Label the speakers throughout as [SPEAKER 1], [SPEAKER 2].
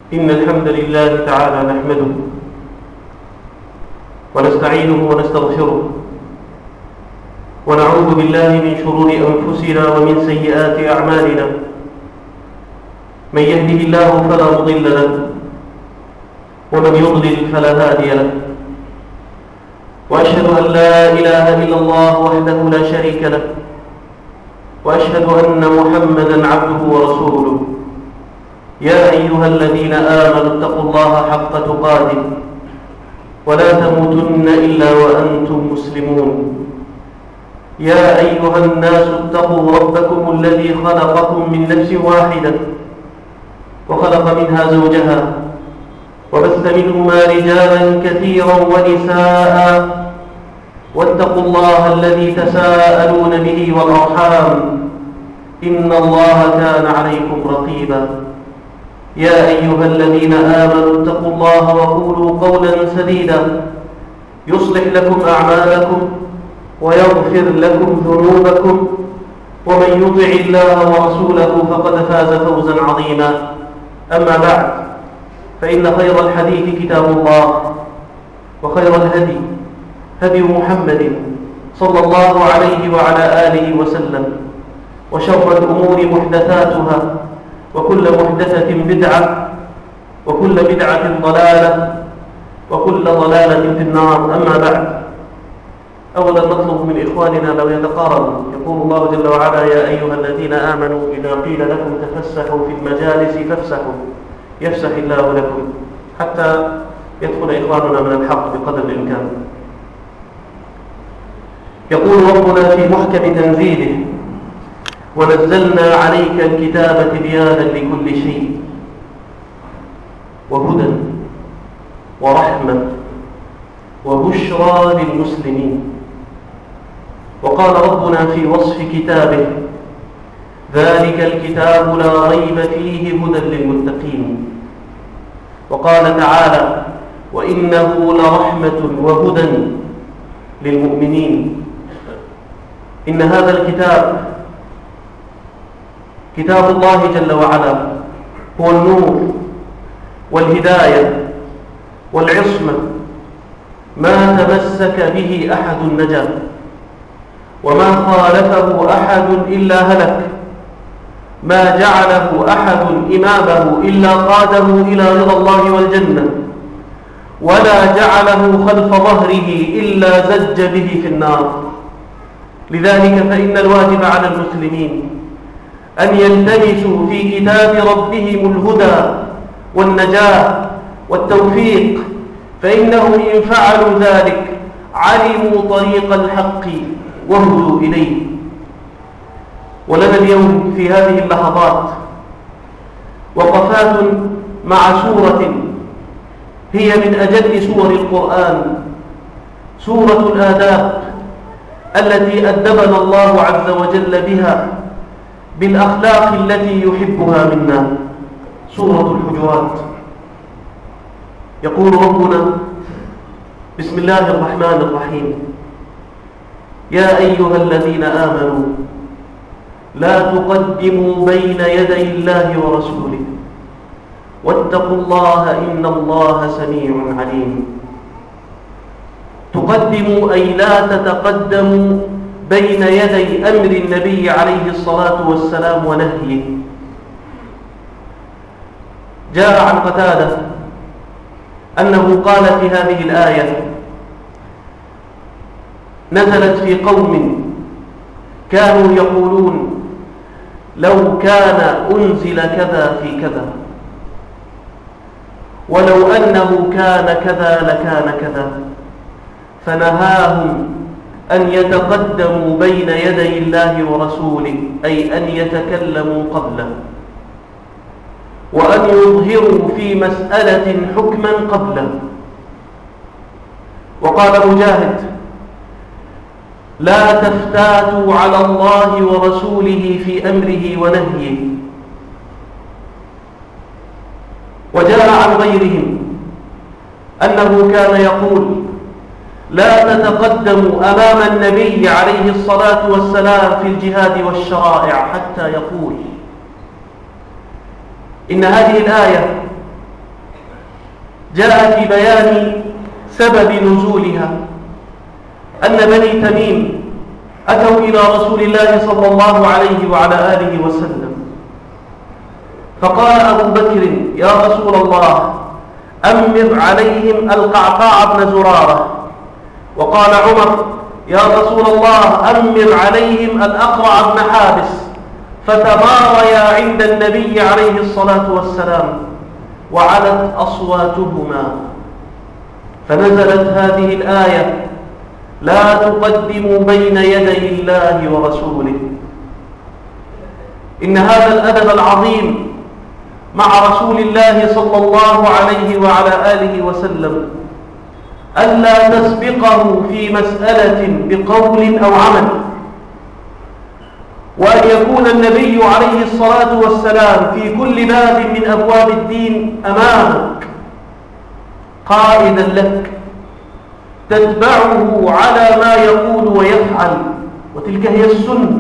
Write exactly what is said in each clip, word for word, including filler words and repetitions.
[SPEAKER 1] إن الحمد لله تعالى نحمده ونستعينه ونستغفره ونعوذ بالله من شرور أنفسنا ومن سيئات أعمالنا. من يهده الله فلا مضل له ومن يضلل فلا هادي له، وأشهد أن لا إله إلا الله وحده لا شريك له، وأشهد أن محمدا عبده ورسوله. يا أيها الذين آمنوا اتقوا الله حق تقاته ولا تموتن إلا وأنتم مسلمون. يا أيها الناس اتقوا ربكم الذي خلقكم من نفس واحدة وخلق منها زوجها وبث منهما رجالا كثيرا ونساء، واتقوا الله الذي تساءلون به والأرحام إن الله كان عليكم رقيبا. يا أيها الذين آمنوا اتقوا الله وقولوا قولا سديدا يصلح لكم أعمالكم ويغفر لكم ذنوبكم، ومن يطع الله ورسوله فقد فاز فوزا عظيما. أما بعد، فإن خير الحديث كتاب الله، وخير الهدي هدي محمد صلى الله عليه وعلى آله وسلم، وشر الأمور محدثاتها، وكل محدثة بدعة، وكل بدعة ضلالة، وكل ضلالة في النار. أما بعد، أولا نطلب من إخواننا لو يتقاربوا. يقول الله جل وعلا: يا أيها الذين آمنوا إذا قيل لكم تفسحوا في المجالس فافسحوا يفسح الله لكم، حتى يدخل إخواننا من الحق بقدر الإمكان. يقول ربنا في محكم تنزيله: ونزلنا عليك الكتاب تبيانا لكل شيء وهدى ورحمة وبشرى للمسلمين. وقال ربنا في وصف كتابه: ذلك الكتاب لا ريب فيه هدى للمتقين. وقال تعالى: وإنه لرحمة وهدى للمؤمنين. إن هذا الكتاب كتاب الله جل وعلا هو النور والهداية والعصمة، ما تمسك به أحد نجا، وما خالفه أحد إلا هلك، ما جعله أحد إمامه إلا قاده إلى رضا الله والجنة، ولا جعله خلف ظهره إلا زج به في النار. لذلك فإن الواجب على المسلمين أن يلتمسوا في كتاب ربهم الهدى والنجاة والتوفيق، فإنهم إن فعلوا ذلك علموا طريق الحق وهدوا إليه. ولنا اليوم في هذه اللحظات وقفات مع سورة هي من أجل سور القرآن، سورة الآداب، التي أدبنا الله عز وجل بها بالأخلاق التي يحبها منا، سورة الحجرات. يقول ربنا: بسم الله الرحمن الرحيم: يا أيها الذين آمنوا لا تقدموا بين يدي الله ورسوله واتقوا الله إن الله سميع عليم. تقدموا أي لا تتقدموا بين يدي أمر النبي عليه الصلاة والسلام ونهيه. جاء عن قتادة أنه قال في هذه الآية: نزلت في قوم كانوا يقولون لو كان أنزل كذا في كذا، ولو أنه كان كذا لكان كذا، فنهاهم أن يتقدموا بين يدي الله ورسوله، أي أن يتكلموا قبله، وأن يظهروا في مسألة حكما قبله. وقال مجاهد: لا تفتاتوا على الله ورسوله في أمره ونهيه. وجاء عن غيرهم أنه كان يقول: لا تتقدموا أمام النبي عليه الصلاة والسلام في الجهاد والشرائع حتى يقول. إن هذه الآية جاء في بيان سبب نزولها أن بني تميم أتوا إلى رسول الله صلى الله عليه وعلى آله وسلم، فقال أبو بكر: يا رسول الله، أمر عليهم القعقاع بن زرارة. وقال عمر: يا رسول الله، أمر عليهم الأقرع بن حابس. فتماريا عند النبي عليه الصلاة والسلام وعلت أصواتهما، فنزلت هذه الآية: لا تقدموا بين يدي الله ورسوله. إن هذا الأدب العظيم مع رسول الله صلى الله عليه وعلى آله وسلم ألا تسبقه في مسألة بقول أو عمل، وأن يكون النبي عليه الصلاة والسلام في كل باب من أبواب الدين أمامك قائدا لك تتبعه على ما يقول ويفعل، وتلك هي السنة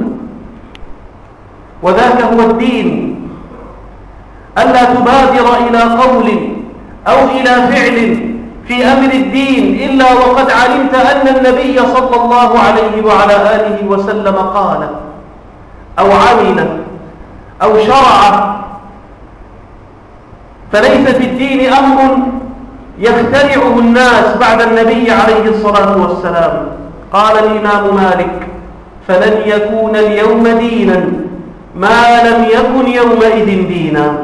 [SPEAKER 1] وذاك هو الدين. ألا تبادر إلى قول أو إلى فعل في أمر الدين إلا وقد علمت أن النبي صلى الله عليه وعلى آله وسلم قال أو عمل أو شرع. فليس في الدين أمر يخترعه الناس بعد النبي عليه الصلاة والسلام. قال الإمام مالك: فلن يكون اليوم دينا ما لم يكن يومئذ دينا.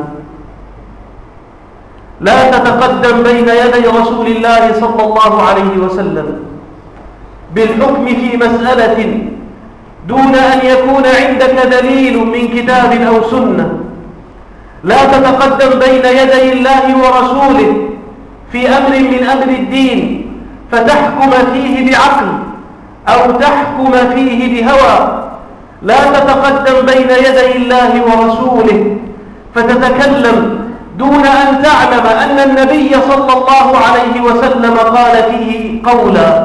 [SPEAKER 1] لا تتقدم بين يدي رسول الله صلى الله عليه وسلم بالحكم في مسألة دون أن يكون عندك دليل من كتاب أو سنة. لا تتقدم بين يدي الله ورسوله في أمر من أمر الدين فتحكم فيه بعقل أو تحكم فيه بهوى. لا تتقدم بين يدي الله ورسوله فتتكلم دون أن تعلم أن النبي صلى الله عليه وسلم قال فيه قولا.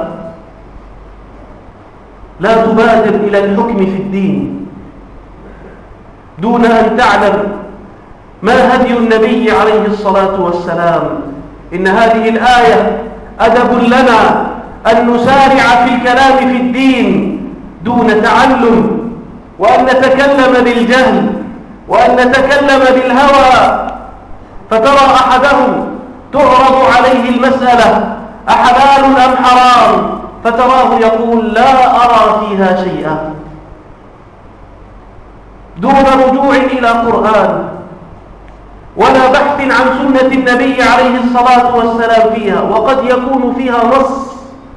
[SPEAKER 1] لا تبادر إلى الحكم في الدين دون أن تعلم ما هدي النبي عليه الصلاة والسلام. إن هذه الآية أدب لنا أن نسارع في الكلام في الدين دون تعلم، وأن نتكلم بالجهل، وأن نتكلم بالهوى. فترى أحدهم تعرض عليه المسألة: أحلال أم حرام؟ فتراه يقول: لا أرى فيها شيئا، دون رجوع إلى قرآن ولا بحث عن سنة النبي عليه الصلاة والسلام فيها، وقد يكون فيها نص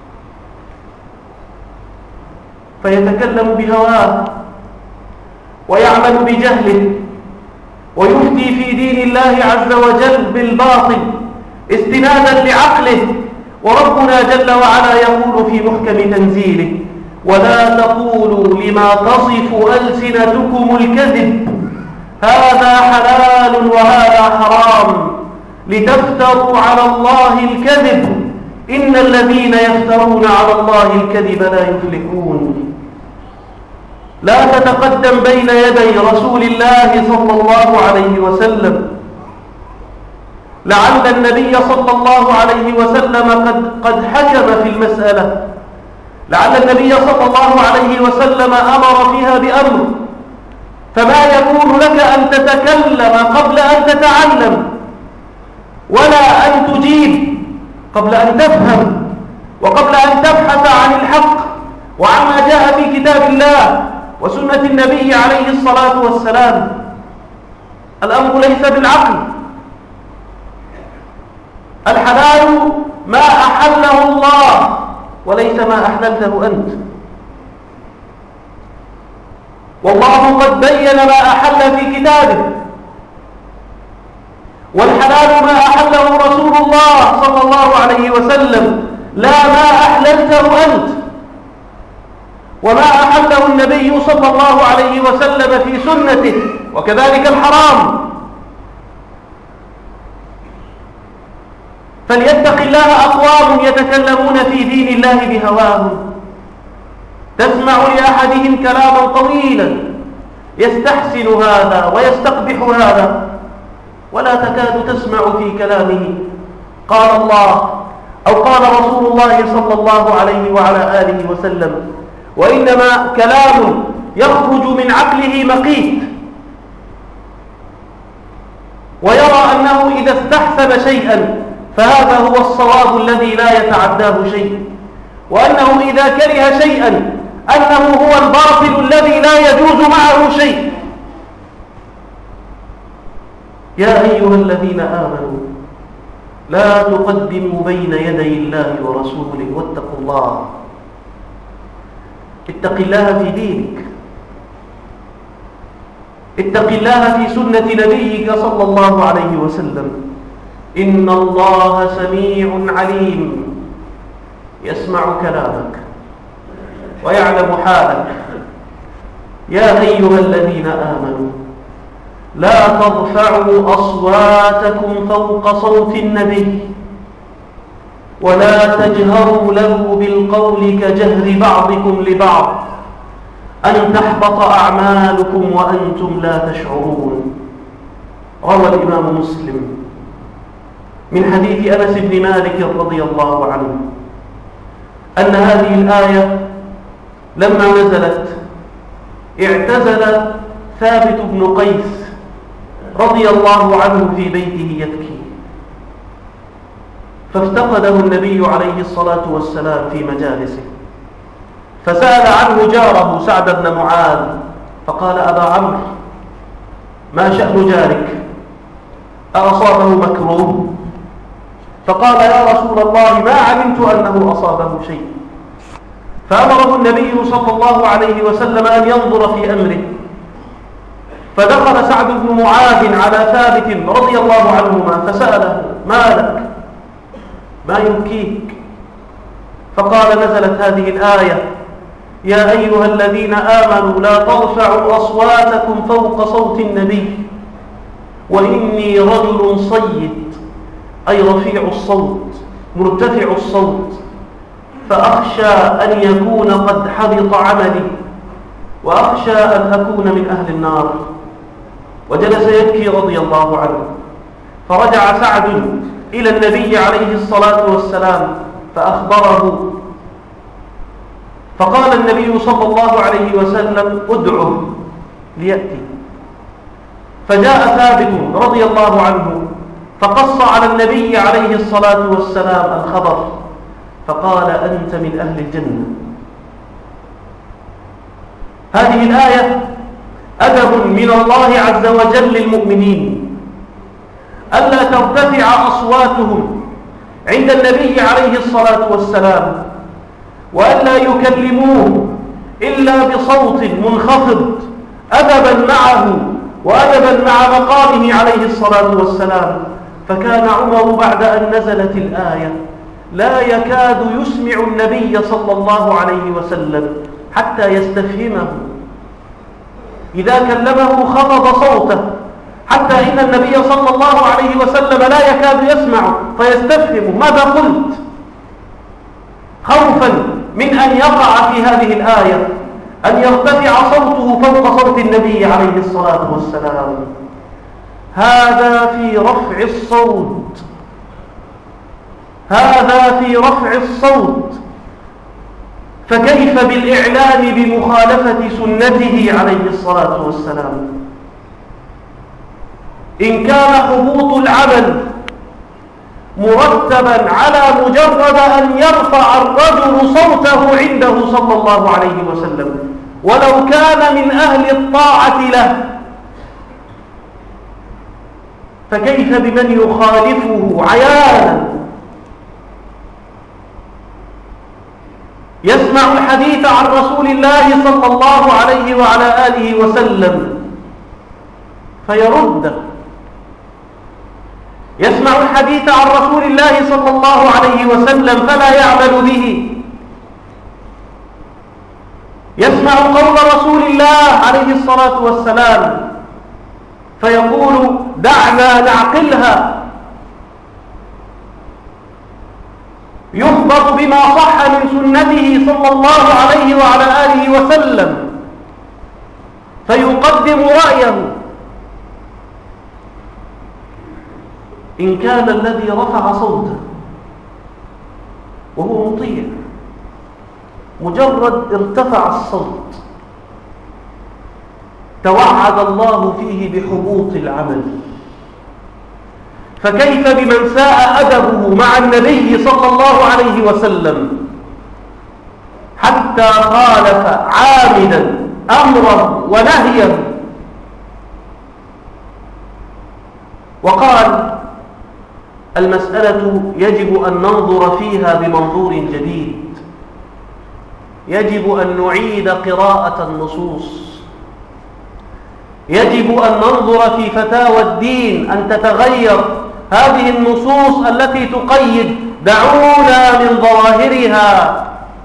[SPEAKER 1] فيتكلم بهواه ويعمل بجهله ويفتي في دين الله عز وجل بالباطل استنادا لعقله. وربنا جل وعلا يقول في محكم تنزيله: ولا تقولوا لما تصف ألسنتكم الكذب هذا حلال وهذا حرام لتفتروا على الله الكذب إن الذين يفترون على الله الكذب لا يفلحون. لا تتقدم بين يدي رسول الله صلى الله عليه وسلم. لعل النبي صلى الله عليه وسلم قد, قد حكم في المسألة، لعل النبي صلى الله عليه وسلم أمر فيها بأمر، فما يكون لك أن تتكلم قبل أن تتعلم، ولا أن تجيب قبل أن تفهم، وقبل أن تبحث عن الحق وعما جاء في كتاب الله وسنة النبي عليه الصلاة والسلام. الأمر ليس بالعقل. الحلال ما أحله الله وليس ما أحللته أنت. والله قد بين ما أحل في كتابه، والحلال ما أحله رسول الله صلى الله عليه وسلم لا ما أحللته أنت. وما أحله النبي صلى الله عليه وسلم في سنته، وكذلك الحرام. فليتق الله أقوام يتكلمون في دين الله بهواهم، تسمع لأحدهم كلاما طويلا يستحسن هذا ويستقبح هذا، ولا تكاد تسمع في كلامه قال الله أو قال رسول الله صلى الله عليه وعلى آله وسلم، وإنما كلام يخرج من عقله مقيت، ويرى أنه إذا استحسن شيئا فهذا هو الصواب الذي لا يتعداه شيء، وأنه إذا كره شيئا أنه هو الباطل الذي لا يجوز معه شيء. يا أيها الذين آمنوا لا تقدموا بين يدي الله ورسوله واتقوا الله. اتق الله في دينك، اتق الله في سنة نبيك صلى الله عليه وسلم. إن الله سميع عليم، يسمع كلامك ويعلم حالك. يا أيها الذين آمنوا لا ترفعوا أصواتكم فوق صوت النبي ولا تجهروا له بالقول كجهر بعضكم لبعض أن تحبط أعمالكم وأنتم لا تشعرون. روى الإمام مسلم من حديث أنس بن مالك رضي الله عنه أن هذه الآية لما نزلت اعتزل ثابت بن قيس رضي الله عنه في بيته يبكي، فافتقده النبي عليه الصلاة والسلام في مجالسه، فسأل عنه جاره سعد بن معاذ فقال: أبا عمرو، ما شأن جارك؟ أصابه مكروه؟ فقال: يا رسول الله ما علمت أنه أصابه شيء. فأمره النبي صلى الله عليه وسلم أن ينظر في أمره، فدخل سعد بن معاذ على ثابت رضي الله عنهما فسأله: ما لك؟ ما يبكيك؟ فقال: نزلت هذه الآية: يا أيها الذين آمنوا لا ترفعوا أصواتكم فوق صوت النبي وإني رجل صيد، أي رفيع الصوت مرتفع الصوت، فأخشى أن يكون قد حبط عملي وأخشى أن أكون من أهل النار. وجلس يبكي رضي الله عنه، فرجع سعد إلى النبي عليه الصلاة والسلام فأخبره، فقال النبي صلى الله عليه وسلم: ادعه ليأتي. فجاء ثابت رضي الله عنه فقص على النبي عليه الصلاة والسلام الخبر، فقال: أنت من أهل الجنة. هذه الآية أدب من الله عز وجل للمؤمنين ألا ترتفع أصواتهم عند النبي عليه الصلاة والسلام، وألا يكلموه إلا بصوت منخفض أدبا معه وأدبا مع مقامه عليه الصلاة والسلام. فكان عمر بعد أن نزلت الآية لا يكاد يسمع النبي صلى الله عليه وسلم حتى يستفهمه، إذا كلمه خفض صوته حتى إن النبي صلى الله عليه وسلم لا يكاد يسمع فيستفهم: ماذا قلت؟ خوفا من أن يقع في هذه الآية أن يرتفع صوته فوق صوت النبي عليه الصلاة والسلام. هذا في رفع الصوت، هذا في رفع الصوت، فكيف بالإعلام بمخالفة سنته عليه الصلاة والسلام؟ إن كان حبوط العمل مرتبا على مجرد أن يرفع الرجل صوته عنده صلى الله عليه وسلم ولو كان من أهل الطاعة له، فكيف بمن يخالفه عيانا يسمع الحديث عن رسول الله صلى الله عليه وعلى آله وسلم فيرد، يسمع الحديث عن رسول الله صلى الله عليه وسلم فلا يعمل به، يسمع قول رسول الله عليه الصلاة والسلام فيقول: دعنا نعقلها، يخبر بما صح من سنته صلى الله عليه وعلى آله وسلم فيقدم رأيه. إن كان الذي رفع صوته وهو مطيع مجرد ارتفع الصوت توعد الله فيه بحبوط العمل، فكيف بمن ساء أدبه مع النبي صلى الله عليه وسلم حتى خالف عامدا أمره ونهيه وقال المسألة يجب أن ننظر فيها بمنظور جديد، يجب أن نعيد قراءة النصوص، يجب أن ننظر في فتاوى الدين أن تتغير هذه النصوص التي تقيد دعونا من ظواهرها.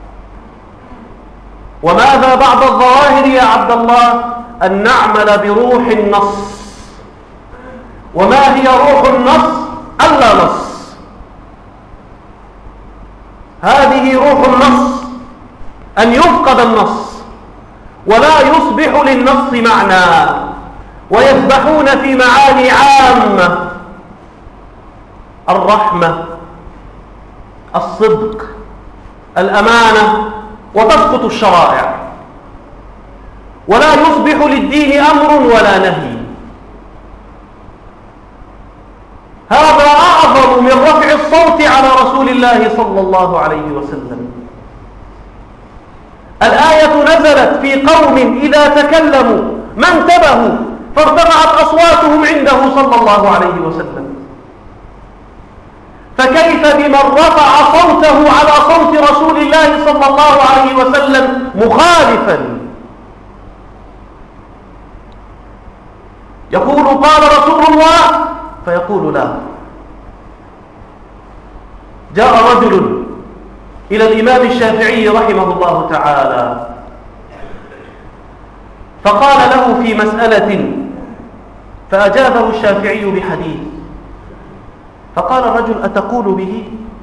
[SPEAKER 1] وماذا بعد الظواهر يا عبد الله؟ أن نعمل بروح النص. وما هي روح النص؟ ألا نص. هذه روح النص أن يفقد النص ولا يصبح للنص معنى، ويسبحون في معاني عامة: الرحمة، الصدق، الأمانة، وتسقط الشرائع، ولا يصبح للدين أمر ولا نهي. هذا أعظم من رفع الصوت على رسول الله صلى الله عليه وسلم. الآية نزلت في قوم إذا تكلموا ما انتبهوا فارتفعت أصواتهم عنده صلى الله عليه وسلم، فكيف بمن رفع صوته على صوت رسول الله صلى الله عليه وسلم مخالفا؟ يقول قال رسول الله فيقول لا. جاء رجل إلى الإمام الشافعي رحمه الله تعالى فقال له في مسألة فأجابه الشافعي بحديث، فقال الرجل أتقول به؟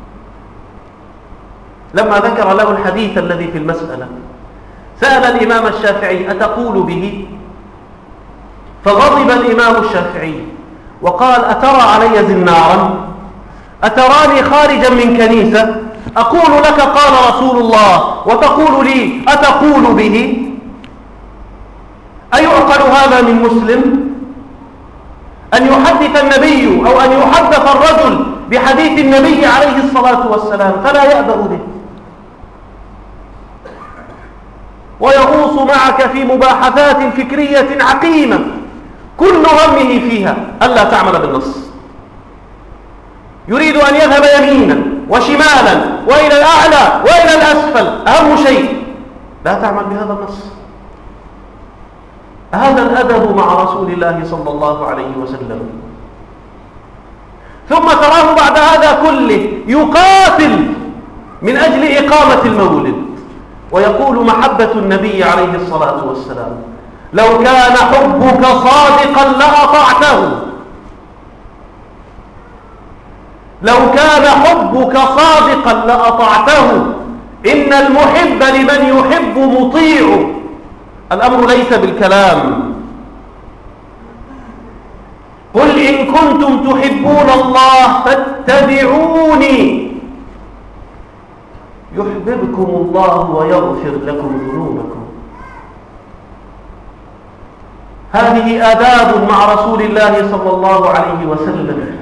[SPEAKER 1] لما ذكر له الحديث الذي في المسألة سأل الإمام الشافعي أتقول به؟ فغضب الإمام الشافعي وقال أترى علي زنارا؟ أتراني خارجا من كنيسة أقول لك قال رسول الله وتقول لي أتقول به؟ أيعقل هذا من مسلم أن يحدث النبي أو أن يحدث الرجل بحديث النبي عليه الصلاة والسلام فلا يأبأ به ويغوص معك في مباحثات فكرية عقيمة كل همه فيها ألا تعمل بالنص، يريد أن يذهب يمينا وشمالا وإلى الأعلى وإلى الأسفل، أهم شيء لا تعمل بهذا النص. هذا الأدب مع رسول الله صلى الله عليه وسلم. ثم تراه بعد هذا كله يقاتل من أجل إقامة المولد ويقول محبة النبي عليه الصلاة والسلام لو كان حبك صادقا لأطعته، لو كان حبك صادقا لأطعته، إن المحب لمن يحب مطيع. الأمر ليس بالكلام. قل إن كنتم تحبون الله فاتبعوني يحببكم الله ويغفر لكم ذنوبكم. هذه آداب مع رسول الله صلى الله عليه وسلم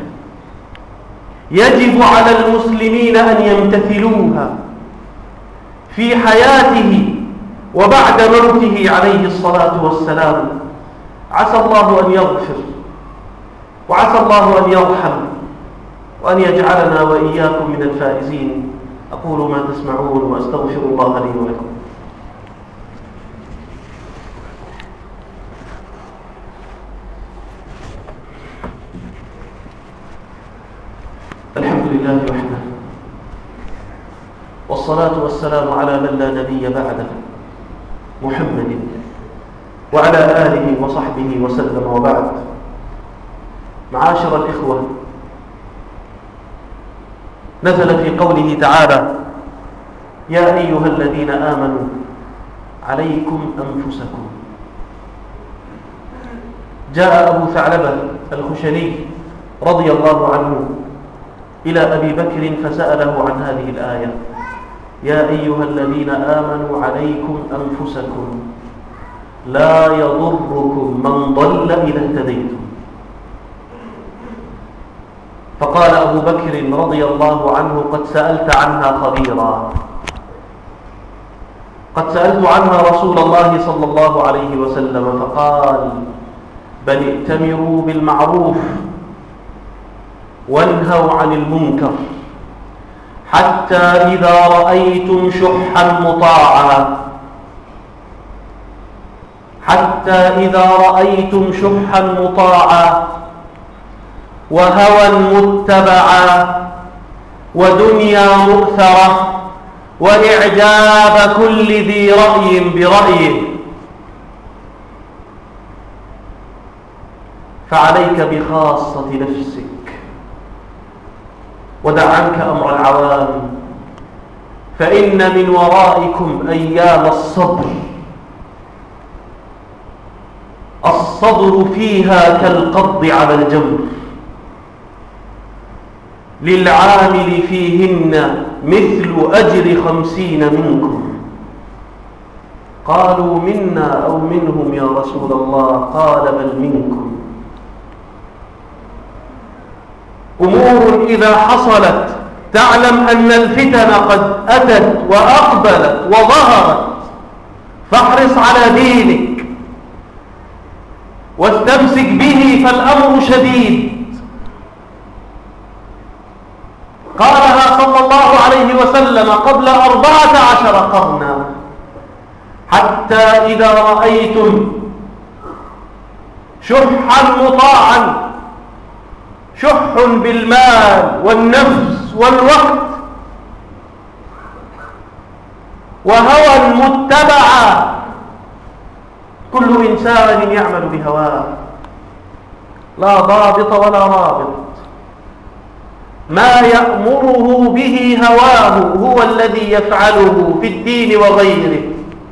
[SPEAKER 1] يجب على المسلمين أن يمتثلوها في حياته وبعد موته عليه الصلاة والسلام. عسى الله أن يغفر وعسى الله أن يرحم وأن يجعلنا وإياكم من الفائزين. أقول ما تسمعون وأستغفر الله لي ولكم. الحمد لله وحده والصلاة والسلام على من لا نبي بعده محمد وعلى آله وصحبه وسلم، وبعد. معاشر الإخوة، نزل في قوله تعالى يا أيها الذين آمنوا عليكم أنفسكم. جاء أبو ثعلبة الخشني رضي الله عنه إلى أبي بكر فسأله عن هذه الآية: يا أيها الذين آمنوا عليكم أنفسكم لا يضركم من ضل إذا اهتديتم. فقال أبو بكر رضي الله عنه: قد سألت عنها خبيرا، قد سألت عنها رسول الله صلى الله عليه وسلم فقال: بل ائتمروا بالمعروف وانهوا عن المنكر حتى إذا رأيتم شحا مطاعا حتى إذا رأيتم شحا مطاعا وهوى متبعا ودنيا مؤثرة وإعجاب كل ذي رأي برأيه فعليك بخاصة نفسك ودع عنك أمر العوام، فإن من ورائكم أيام الصبر الصبر فيها كالقبض على الجمر، للعامل فيهن مثل أجر خمسين منكم. قالوا: منا أو منهم يا رسول الله؟ قال: بل منكم. أمور إذا حصلت تعلم أن الفتن قد أتت وأقبلت وظهرت، فاحرص على دينك واستمسك به فالأمر شديد. قالها صلى الله عليه وسلم قبل أربعة عشر قرنا: حتى إذا رأيتم شحا مطاعا، شح بالمال والنفس والوقت، وهوى متبعا، كل إنسان يعمل بهواه لا ضابط ولا رابط، ما يأمره به هواه هو الذي يفعله في الدين وغيره.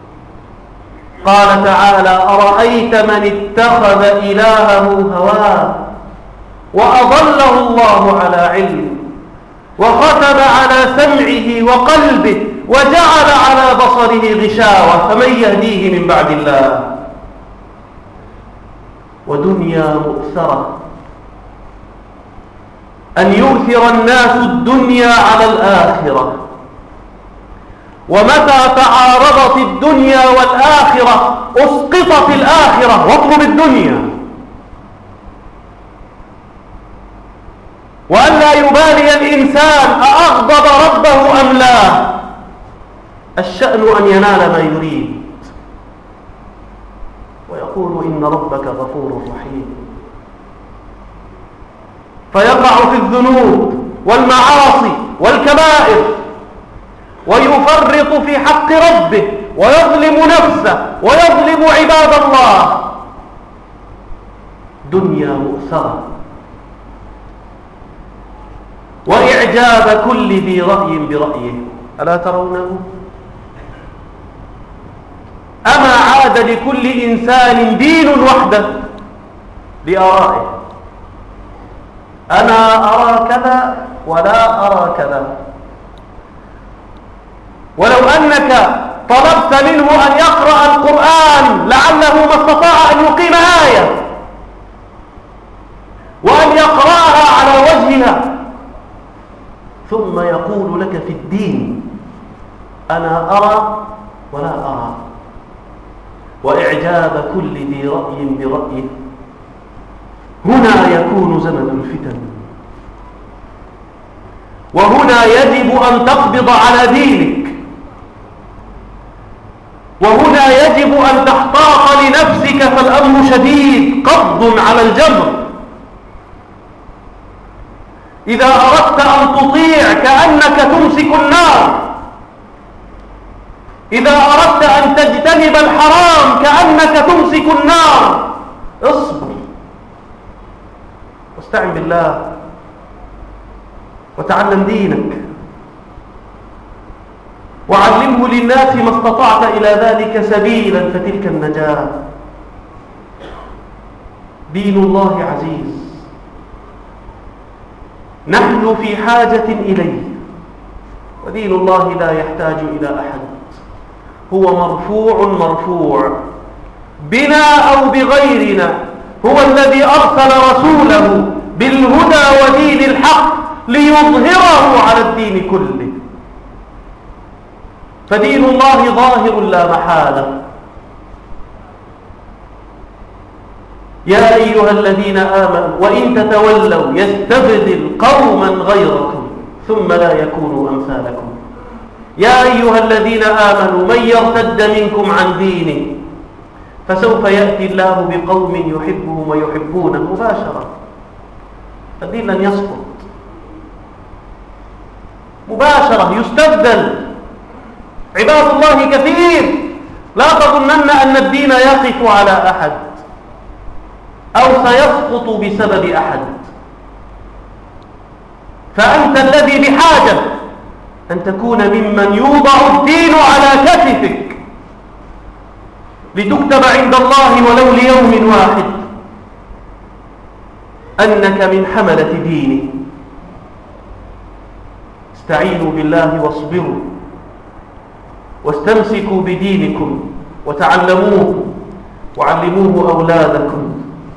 [SPEAKER 1] قال تعالى: أرأيت من اتخذ إلهه هواه وأضله الله على علم وختم على سمعه وقلبه وجعل على بصره غشاوة فمن يهديه من بعد الله. ودنيا مؤثرة، أن يؤثر الناس الدنيا على الآخرة، ومتى تعارضت الدنيا والآخرة أسقطت الآخرة واطلب الدنيا، وأن لا يبالي الإنسان أأغضب ربه أم لا، الشأن أن ينال ما يريد، ويقول إن ربك غفور رحيم، فيقع في الذنوب والمعاصي والكبائر ويفرط في حق ربه ويظلم نفسه ويظلم عباد الله. دنيا مؤثرة وإعجاب كل ذي رأي برأيه، ألا ترونه؟ أما عاد لكل إنسان دين وحده بآرائه، أنا أرى كذا ولا أرى كذا. ولو أنك طلبت منه أن يقرأ القرآن لعله ما استطاع أن يقيم آية وأن يقرأها على وجهها، ثم يقول لك في الدين أنا أرى ولا أرى، وإعجاب كل ذي رأي برأيه. هنا يكون زمن الفتن، وهنا يجب أن تقبض على دينك، وهنا يجب أن تحتاط لنفسك فالأمر شديد، قبض على الجمر. إذا أردت أن تطيع كأنك تمسك النار، إذا أردت أن تجتنب الحرام كأنك تمسك النار. اصبر واستعن بالله وتعلم دينك وعلمه للناس ما استطعت إلى ذلك سبيلا، فتلك النجاة. دين الله عزيز نحن في حاجة إليه، ودين الله لا يحتاج إلى أحد، هو مرفوع مرفوع بنا أو بغيرنا، هو الذي أرسل رسوله بالهدى ودين الحق ليظهره على الدين كله، فدين الله ظاهر لا محالة. يا أيها الذين آمنوا وإن تتولوا يستبدل قوما غيركم ثم لا يكونوا أمثالكم. يا أيها الذين آمنوا من يرتد منكم عن دينه فسوف يأتي الله بقوم يحبهم ويحبونه مباشرة. الدين لن يسقط مباشرة، يستبدل. عباد الله كثير، لا تظنن أن الدين يقف على أحد أو سيسقط بسبب أحد، فأنت الذي بحاجة أن تكون ممن يوضع الدين على كتفك لتكتب عند الله ولو ليوم واحد أنك من حملة دينه. استعينوا بالله واصبروا واستمسكوا بدينكم وتعلموه وعلموه أولادكم،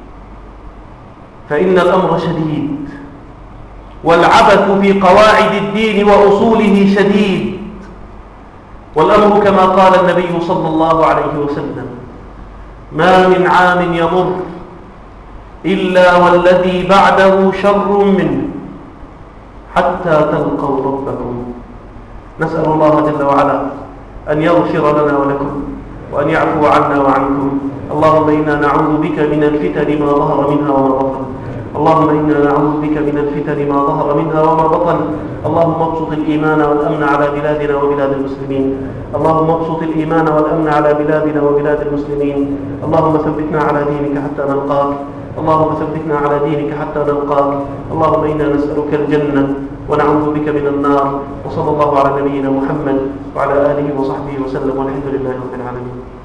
[SPEAKER 1] فإن الأمر شديد، والعبث في قواعد الدين وأصوله شديد، والأمر كما قال النبي صلى الله عليه وسلم: ما من عام يمر إلا والذي بعده شر منه حتى تلقوا ربكم. نسأل الله جل وعلا أن يغفر لنا ولكم وأن يعفو عنا وعنكم. اللهم إنا نعوذ بك من الفتن ما ظهر منها وما بطن. اللهم إنا نعوذ بك من الفتن ما ظهر منها وما بطن. اللهم ابسط الإيمان والأمن على بلادنا وبلاد المسلمين. اللهم ابسط الإيمان والأمن على بلادنا وبلاد المسلمين. اللهم ثبتنا على دينك حتى نلقاك. اللهم ثبتنا على دينك حتى نلقاك. اللهم إنا نسألك الجنة ونعوذ بك من النار. وصلى الله على نبينا محمد وعلى آله وصحبه وسلم، والحمد لله رب العالمين.